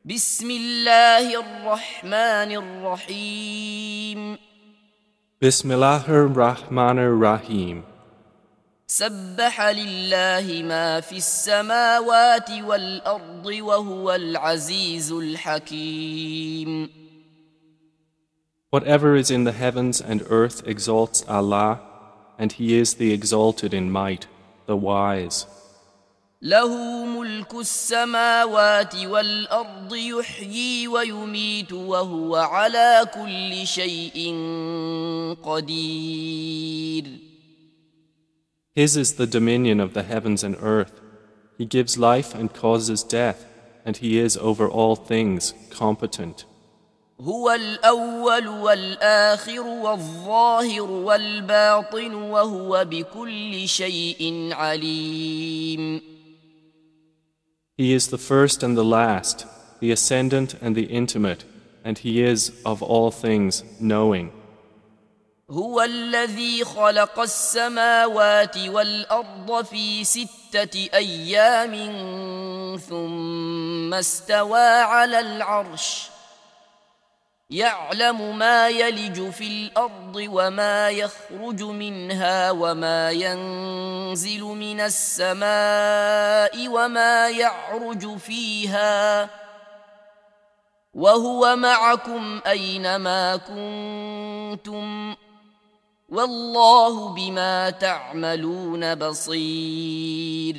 بسم الله الرحمن الرحيم Bismillahir Rahmanir Rahim. سبح لله ما في السماوات والأرض وهو العزيز الحكيم. Whatever is in the heavens and earth exalts Allah, and He is the exalted in might, the wise. له ملك السماوات والأرض يحيي ويميت وهو على كل شيء قدير. His is the dominion of the heavens and earth. He gives life and causes death, and He is over all things competent. هو الأول والآخر والظاهر والباطن وهو بكل شيء عليم. He is the first and the last, the ascendant and the intimate, and He is of all things knowing. هو الذي خلق السماوات والأرض في 6 أيام ثم استوى على العرش يعلم ما يلج في الأرض وما يخرج منها وما ينزل من السماء وما يعرج فيها وهو معكم أينما كنتم والله بما تعملون بصير.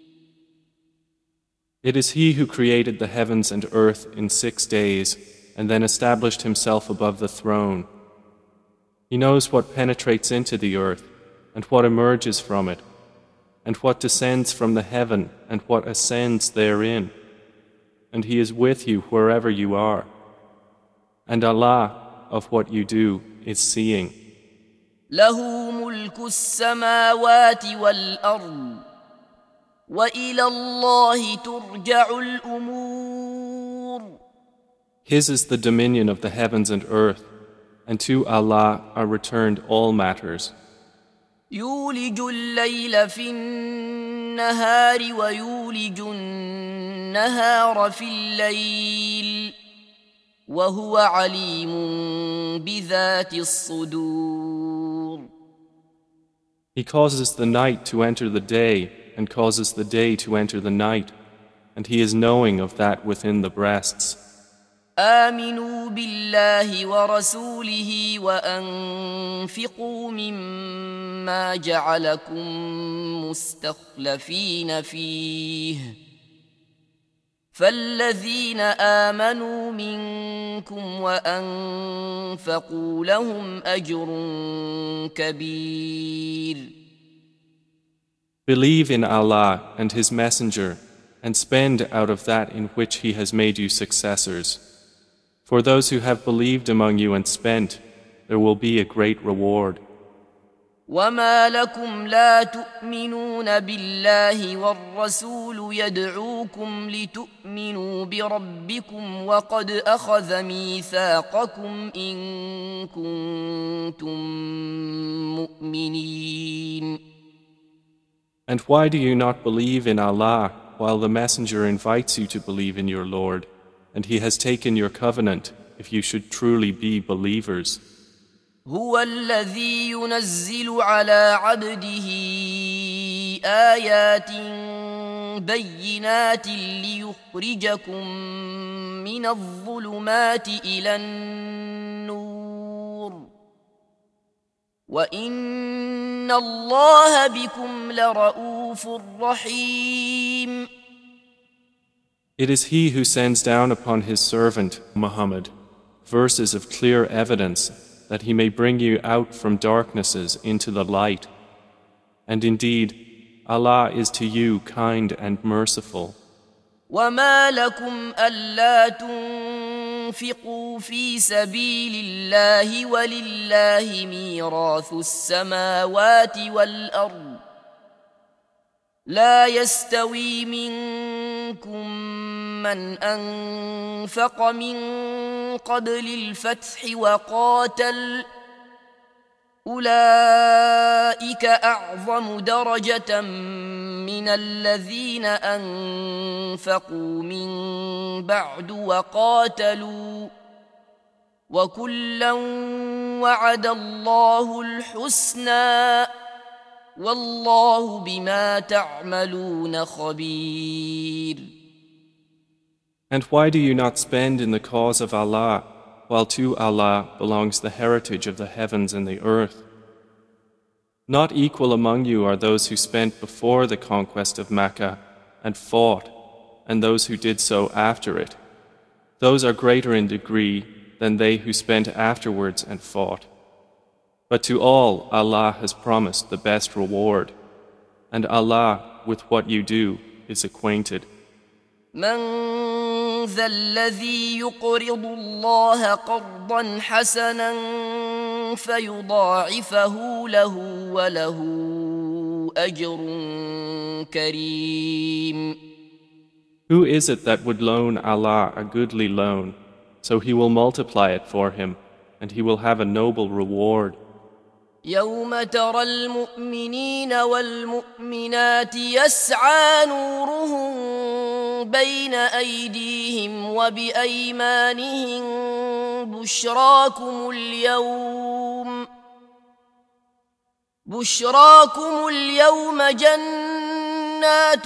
It is He who created the heavens and earth in 6 days, and then established Himself above the throne. He knows what penetrates into the earth, and what emerges from it, and what descends from the heaven, and what ascends therein. And He is with you wherever you are. And Allah, of what you do, is seeing. له ملك السماوات والأرض وإلى الله ترجع الأمور. His is the dominion of the heavens and earth, and to Allah are returned all matters. يولج الليل في النهار ويولج النهار في الليل وهو عليم بذات الصدور. He causes the night to enter the day and causes the day to enter the night, and He is knowing of that within the breasts. آمنوا بالله ورسوله وأنفقوا مما جعلكم مستخلفين فيه فالذين آمنوا منكم وأنفقوا لهم أجر كبير. Believe in Allah and His Messenger, and spend out of that in which He has made you successors. For those who have believed among you and spent, there will be a great reward. وما لكم لا تؤمنون بالله والرسول يدعوكم لتؤمنوا بربكم وقد أخذ ميثاقكم إن كنتم مؤمنين. And why do you not believe in Allah while the Messenger invites you to believe in your Lord, and He has taken your covenant if you should truly be believers? هو الذي ينزل على عبده آيات بينات ليخرجكم من الظلمات إلى النور وإن الله بكم لرؤوف رحيم. It is He who sends down upon His servant, Muhammad, verses of clear evidence that He may bring you out from darknesses into the light. And indeed, Allah is to you kind and merciful. وما لكم ألا تنفقوا في سبيل الله ولله ميراث السماوات والأرض لا يستوي منكم من أنفق من قبل الفتح وقاتل أولئك أعظم درجة من الذين أنفقوا من بعد وقاتلوا وكلا وعد الله الحسنى والله بما تعملون خبير. And why do you not spend in the cause of Allah, while to Allah belongs the heritage of the heavens and the earth? Not equal among you are those who spent before the conquest of Mecca and fought, and those who did so after it. Those are greater in degree than they who spent afterwards and fought. But to all Allah has promised the best reward, and Allah with what you do is acquainted. من ذا الذي يقرض الله قرضا حسنا فيضاعفه له وله أجر كريم. Who is it that would loan Allah a goodly loan, so He will multiply it for him, and he will have a noble reward? يوم ترى المؤمنين والمؤمنات يسعى نورهم بين أيديهم وبأيمانهم بشراكم اليوم جنات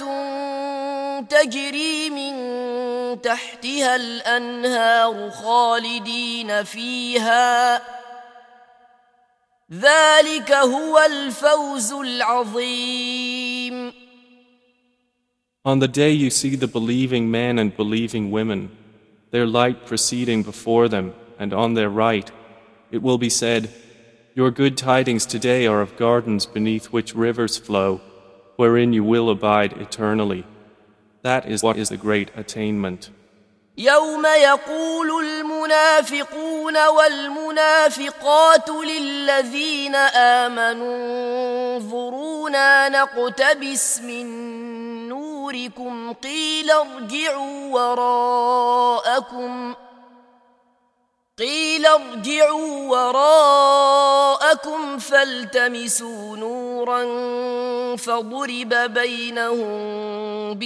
تجري من تحتها الأنهار خالدين فيها ذلك هو الفوز العظيم. On the day you see the believing men and believing women, their light proceeding before them and on their right, it will be said, your good tidings today are of gardens beneath which rivers flow, wherein you will abide eternally. That is what is the great attainment. يوم يقول المنافقون والمنافقات للذين آمنوا انظرونا نقتبس من نوركم قيل ارجعوا وراءكم فالتمسوا نورا فضرب بينهم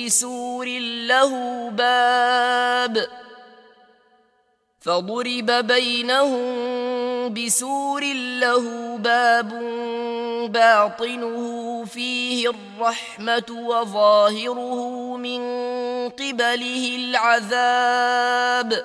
بسور له باب باطنه فيه الرحمة وظاهره من قبله العذاب.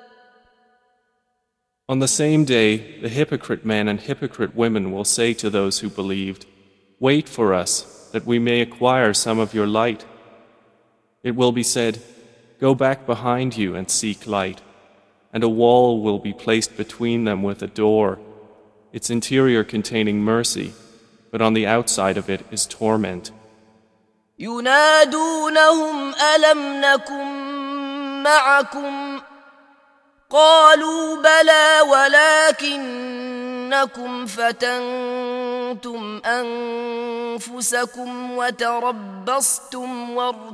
On the same day, the hypocrite men and hypocrite women will say to those who believed, wait for us, that we may acquire some of your light. It will be said, go back behind you and seek light, and a wall will be placed between them with a door, its interior containing mercy, but on the outside of it is torment. ينادونهم ألم نكن معكم قالوا بلى ولكنكم فتنتم أنفسكم وتربصتم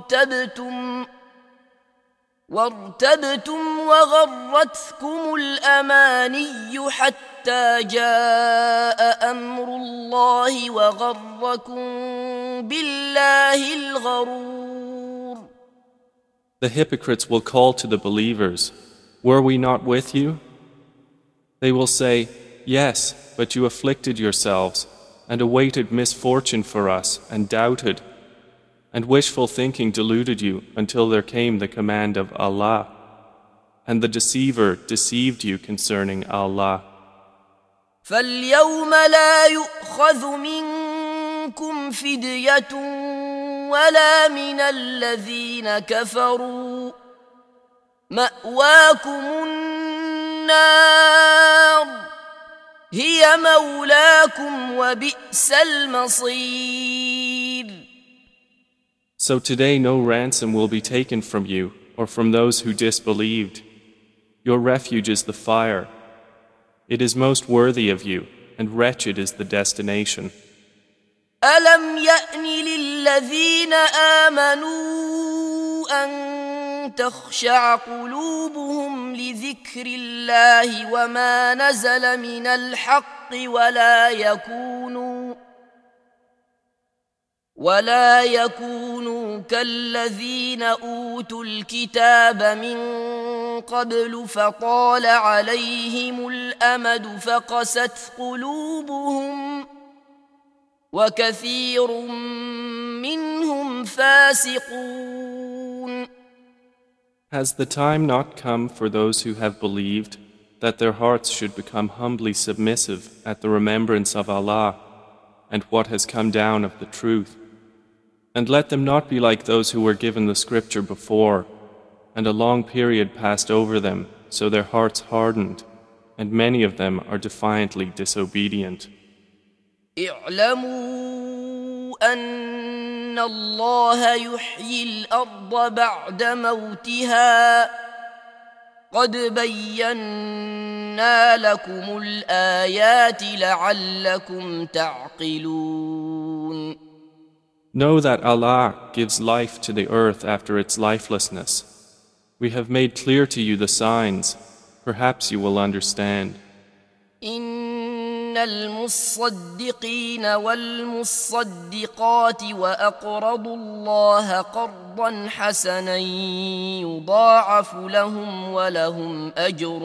وارتبتم وغرتكم الأماني حتى جاء أمر الله وغركم بالله الغرور. The hypocrites will call to the believers, were we not with you? They will say, yes, but you afflicted yourselves and awaited misfortune for us and doubted, and wishful thinking deluded you until there came the command of Allah, and the deceiver deceived you concerning Allah. فَالْيَوْمَ لَا يُؤْخَذُ مِنْكُمْ فِدْيَةٌ وَلَا مِنَ الَّذِينَ كَفَرُوا مَأْوَاكُمُ النَّارُ هِيَ مَوْلَاكُمْ وَبِئْسَ الْمَصِيرُ. So today no ransom will be taken from you or from those who disbelieved. Your refuge is the fire. It is most worthy of you, and wretched is the destination. أَلَمْ يَأْنِ لِلَّذِينَ آمَنُوا أَن تخشع قلوبهم لذكر الله وما نزل من الحق ولا يكونوا كالذين أوتوا الكتاب من قبل فطال عليهم الأمد فقست قلوبهم وكثير منهم فاسقون. Has the time not come for those who have believed that their hearts should become humbly submissive at the remembrance of Allah and what has come down of the truth? And let them not be like those who were given the scripture before, and a long period passed over them, so their hearts hardened, and many of them are defiantly disobedient. اعلموا أن الله يحيي الأرض بعد موتها قد بينا لكم الآيات لعلكم تعقلون. Know that Allah gives life to the earth after its lifelessness. We have made clear to you the signs. Perhaps you will understand. إن المصدقين والمصدقات وأقرضوا الله قرضا حسنا يضاعف لهم ولهم أجر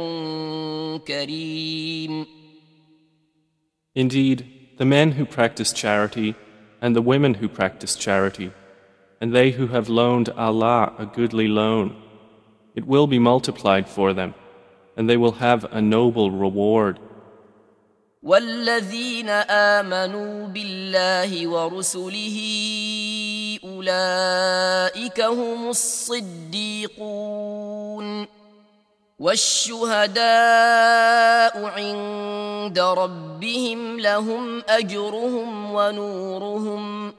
كريم. Indeed, the men who practice charity and the women who practice charity, and they who have loaned Allah a goodly loan, it will be multiplied for them, and they will have a noble reward. والذين آمنوا بالله ورسله أولئك هم الصديقون والشهداء عند ربهم لهم أجرهم ونورهم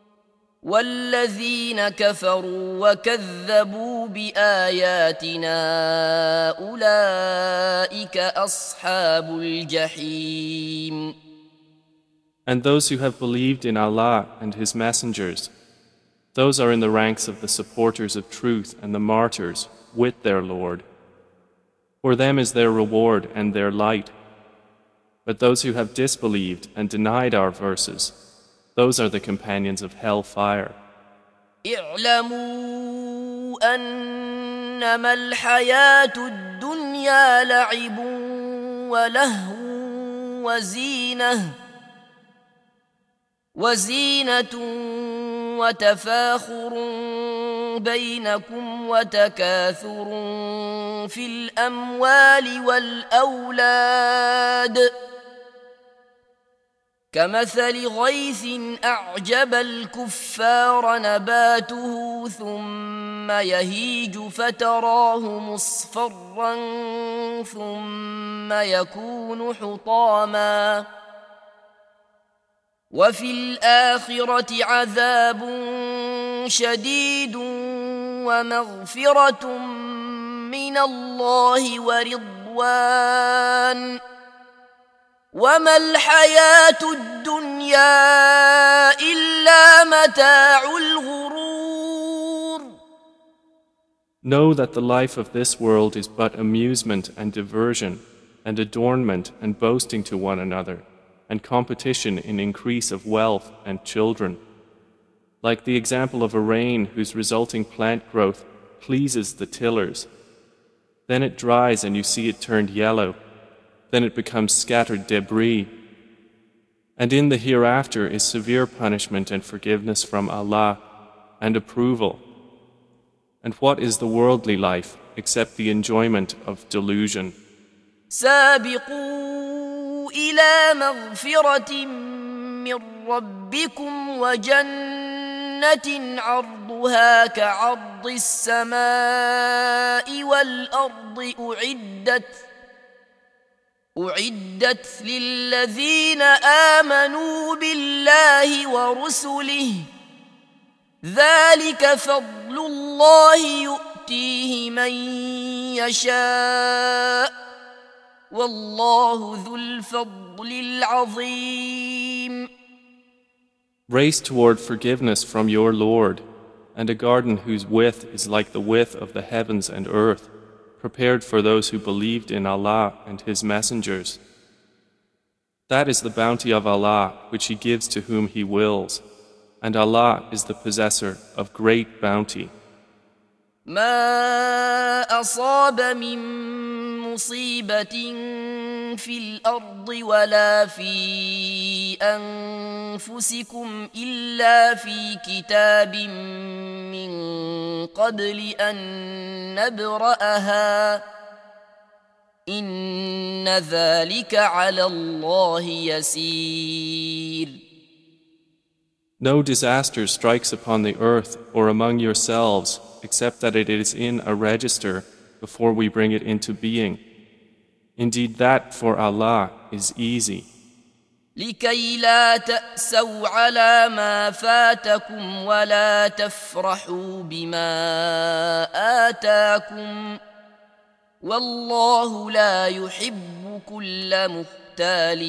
والذين كفروا وكذبوا بآياتنا أولئك أصحاب الجحيم. And those who have believed in Allah and His messengers, those are in the ranks of the supporters of truth and the martyrs with their Lord. For them is their reward and their light. But those who have disbelieved and denied our verses, those are the companions of hell fire. اعلموا أنما الحياة الدنيا لعب ولهو وزينة وتفاخر بينكم وتكاثر في الأموال والأولاد كمثل غيث أعجب الكفار نباته ثم يهيج فتراه مصفرا ثم يكون حطاما وفي الآخرة عذاب شديد ومغفرة من الله ورضوان وما الحياة الدنيا إلا متاع الغرور. Know that the life of this world is but amusement and diversion and adornment and boasting to one another and competition in increase of wealth and children. Like the example of a rain whose resulting plant growth pleases the tillers. Then it dries and you see it turned yellow. Then it becomes scattered debris. And in the hereafter is severe punishment and forgiveness from Allah and approval. And what is the worldly life except the enjoyment of delusion? سابقوا إلى مغفرة من ربكم وجنة عرضها كعرض السماء والأرض أعدت للذين آمنوا بالله ورسله ذلك فضل الله يؤتيه من يشاء والله ذو الفضل العظيم. Race toward forgiveness from your Lord and a garden whose width is like the width of the heavens and earth, prepared for those who believed in Allah and His messengers. That is the bounty of Allah which He gives to whom He wills, and Allah is the possessor of great bounty. ما أصاب من مصيبة في الأرض ولا في أنفسكم إلا في كتاب من قبل أن نبرأها إن ذلك على الله يسير. No disaster strikes upon the earth or among yourselves except that it is in a register before we bring it into being. Indeed, that for Allah is easy. لكي لا تأسوا على ما فاتكم ولا تفرحوا بما آتاكم والله لا يحب كل مختال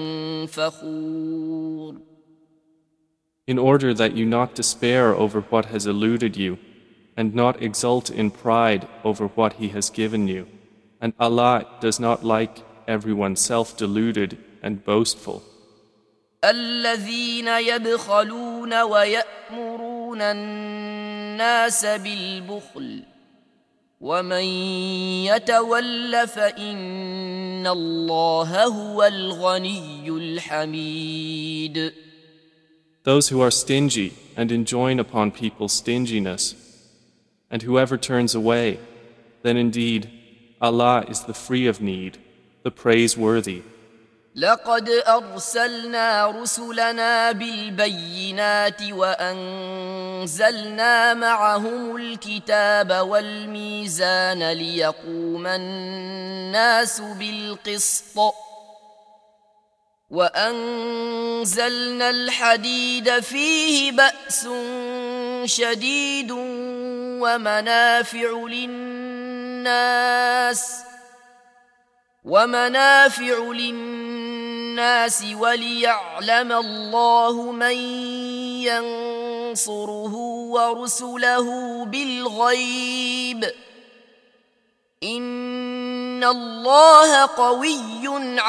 فخور. In order that you not despair over what has eluded you, and not exult in pride over what He has given you. And Allah does not like everyone self-deluded and boastful. الذين يبخلون ويأمرون الناس بالبخل ومن يتول فإن الله هو الغني الحميد. Those who are stingy and enjoin upon people stinginess, and whoever turns away, then indeed Allah is the free of need, the praiseworthy. لقد أرسلنا رسلنا بالبينات وأنزلنا معهم الكتاب والميزان ليقوم الناس بالقسط وأنزلنا الحديد فيه بأس شديد ومنافع للناس وليعلم الله من ينصره ورسله بالغيب إن الله قوي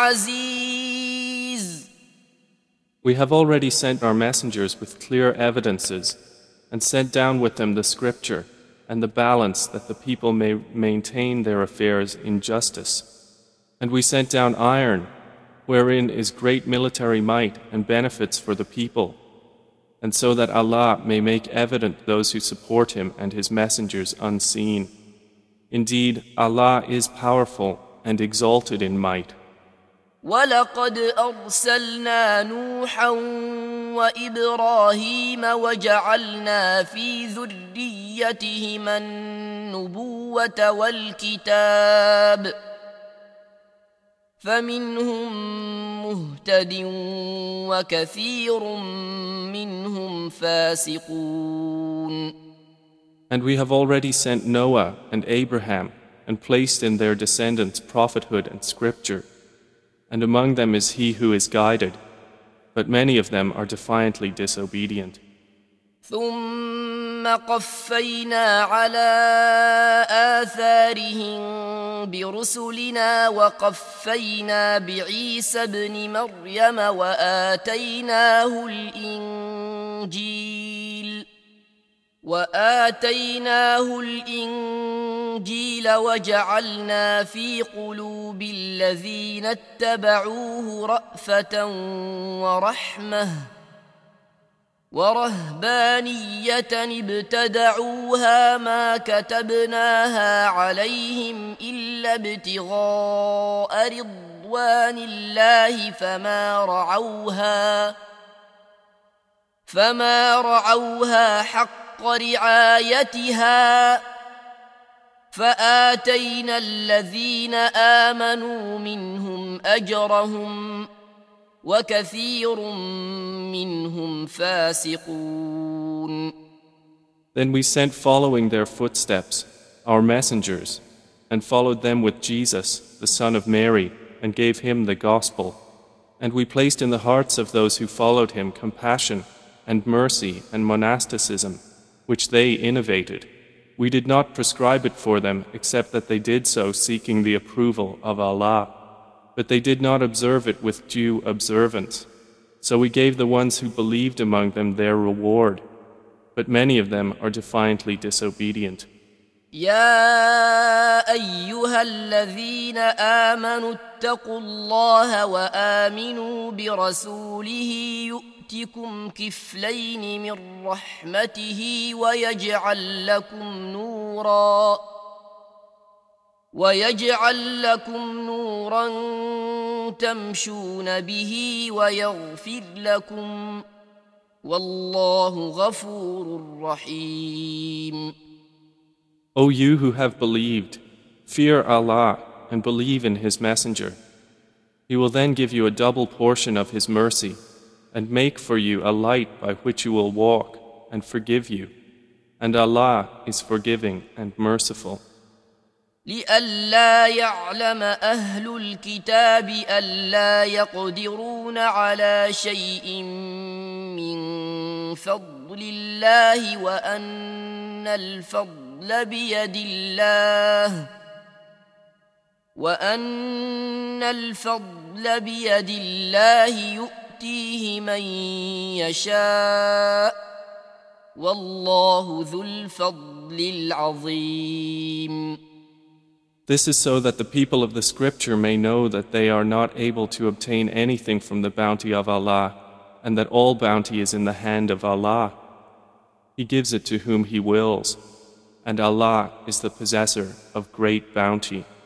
عزيز. We have already sent our messengers with clear evidences and sent down with them the scripture and the balance that the people may maintain their affairs in justice. And we sent down iron, wherein is great military might and benefits for the people, and so that Allah may make evident those who support Him and His messengers unseen. Indeed, Allah is powerful and exalted in might. ولقد أرسلنا نوحا وإبراهيم وجعلنا في ذريتهما النبوة والكتاب فمنهم مهتد وكثير منهم فاسقون. And we have already sent Noah and Abraham and placed in their descendants prophethood and scripture. And among them is he who is guided, but many of them are defiantly disobedient. ثم قفينا على آثارهم برسلنا وقفينا بعيسى ابن مريم وآتيناه الإنجيل وجعلنا في قلوب الذين اتبعوه رأفة ورحمة ورهبانية ابتدعوها ما كتبناها عليهم إلا ابتغاء رضوان الله فما رعوها حق رعايتها فآتينا الذين آمنوا منهم أجرهم وكثير منهم فاسقون. Then we sent following their footsteps our messengers and followed them with Jesus, the son of Mary, and gave him the gospel. And we placed in the hearts of those who followed him compassion and mercy and monasticism, which they innovated. We did not prescribe it for them except that they did so seeking the approval of Allah. But they did not observe it with due observance. So we gave the ones who believed among them their reward. But many of them are defiantly disobedient. يا أيها الذين آمنوا اتقوا الله وآمنوا برسوله يؤتكم كفلين من رحمته ويجعل لكم نورا تمشون به ويغفر لكم والله غفور رحيم. O you who have believed, fear Allah and believe in His Messenger. He will then give you a double portion of His mercy and make for you a light by which you will walk and forgive you. And Allah is forgiving and merciful. لئلا يعلم أهل الكتاب ألا يقدرون على شيء من فضل الله وأن الفضل بيد الله يؤتيه من يشاء والله ذو الفضل العظيم. This is so that the people of the scripture may know that they are not able to obtain anything from the bounty of Allah, and that all bounty is in the hand of Allah. He gives it to whom He wills, and Allah is the possessor of great bounty.